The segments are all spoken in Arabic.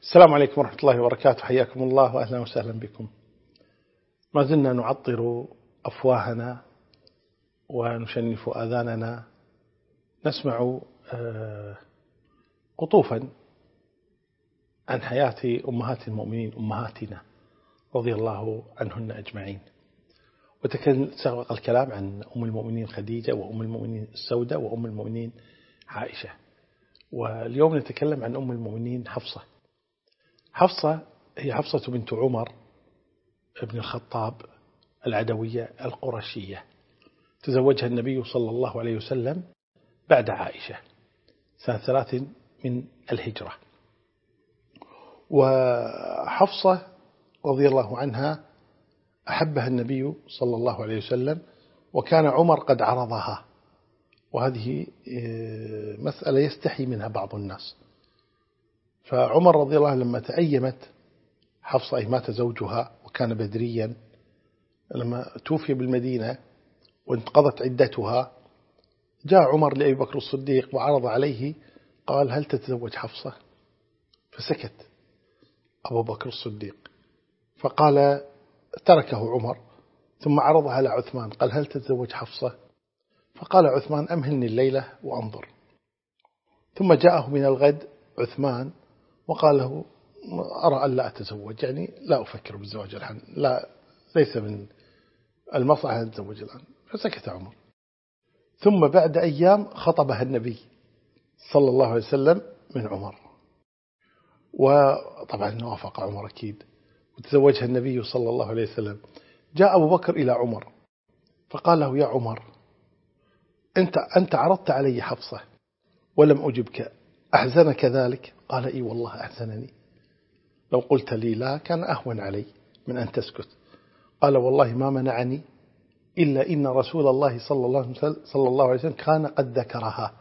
السلام عليكم ورحمة الله وبركاته. حياكم الله وأهلا وسهلا بكم. ما زلنا نعطر أفواهنا ونشنف آذاننا، نسمع قطوفا عن حياة أمهات المؤمنين، أمهاتنا رضي الله عنهن أجمعين. وسبق الكلام عن أم المؤمنين خديجة وأم المؤمنين السودة وأم المؤمنين عائشة، واليوم نتكلم عن أم المؤمنين حفصة. حفصة هي حفصة بنت عمر بن الخطاب العدوية القرشية، تزوجها النبي صلى الله عليه وسلم بعد عائشة سنة 3 من الهجرة. وحفصة رضي الله عنها أحبها النبي صلى الله عليه وسلم، وكان عمر قد عرضها، وهذه مسألة يستحي منها بعض الناس. فعمر رضي الله عنه لما تأيمت حفصة، أي مات زوجها وكان بدريا، لما توفي بالمدينة وانقضت عدتها، جاء عمر لأبي بكر الصديق وعرض عليه، قال: هل تتزوج حفصة؟ فسكت أبو بكر الصديق، فقال تركه عمر، ثم عرضها على عثمان، قال: هل تتزوج حفصة؟ فقال عثمان: أمهلني الليلة وأنظر. ثم جاءه من الغد عثمان وقال له: أرى أن لا أتزوج، يعني لا أفكر بالزواج الآن، لا، ليس من المصلحة أن أتزوج الآن. فسكت عمر. ثم بعد أيام خطبها النبي صلى الله عليه وسلم من عمر، وطبعا وافق عمر أكيد، وتزوجها النبي صلى الله عليه وسلم. جاء أبو بكر إلى عمر فقال له: يا عمر، أنت عرضت علي حفصة ولم أجبك، أحزنك ذلك؟ قال: إي والله أحزنني، لو قلت لي لا كان أهون علي من أن تسكت. قال: والله ما منعني إلا إن رسول الله صلى الله عليه وسلم كان قد ذكرها،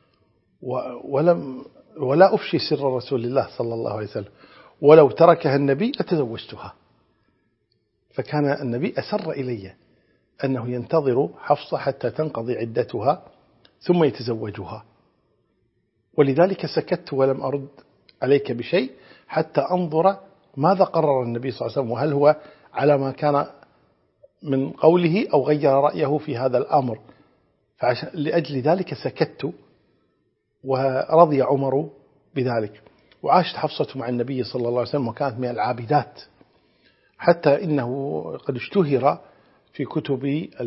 ولا أفشي سر رسول الله صلى الله عليه وسلم، ولو تركها النبي لتزوجتها. فكان النبي أسر إلي أنه ينتظر حفصة حتى تنقضي عدتها ثم يتزوجها، ولذلك سكت ولم أرد عليك بشيء حتى أنظر ماذا قرر النبي صلى الله عليه وسلم، وهل هو على ما كان من قوله أو غير رأيه في هذا الأمر. لأجل ذلك سكت، ورضي عمر بذلك. وعاشت حفصة مع النبي صلى الله عليه وسلم، وكانت من العابدات، حتى إنه قد اشتهر في كتب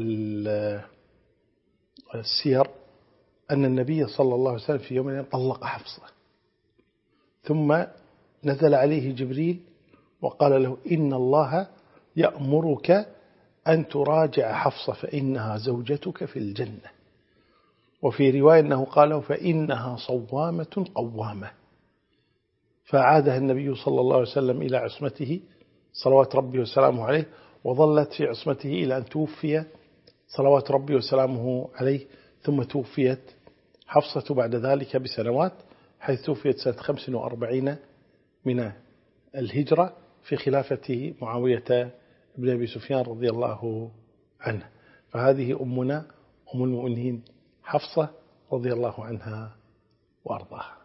السير أن النبي صلى الله عليه وسلم في يوم من الأيام طلق حفصة، ثم نزل عليه جبريل وقال له: إن الله يأمرك أن تراجع حفصة فإنها زوجتك في الجنة. وفي رواية أنه قال: فإنها صوامة قوامة. فعادها النبي صلى الله عليه وسلم إلى عصمته صلوات ربي وسلامه عليه، وظلت في عصمته إلى أن توفي صلوات ربي وسلامه عليه. ثم توفيت حفصة بعد ذلك بسنوات، حيث توفيت سنة 45 من الهجرة في خلافة معاوية بن أبي سفيان رضي الله عنه. فهذه أمنا أم المؤمنين حفصة رضي الله عنها وأرضاها.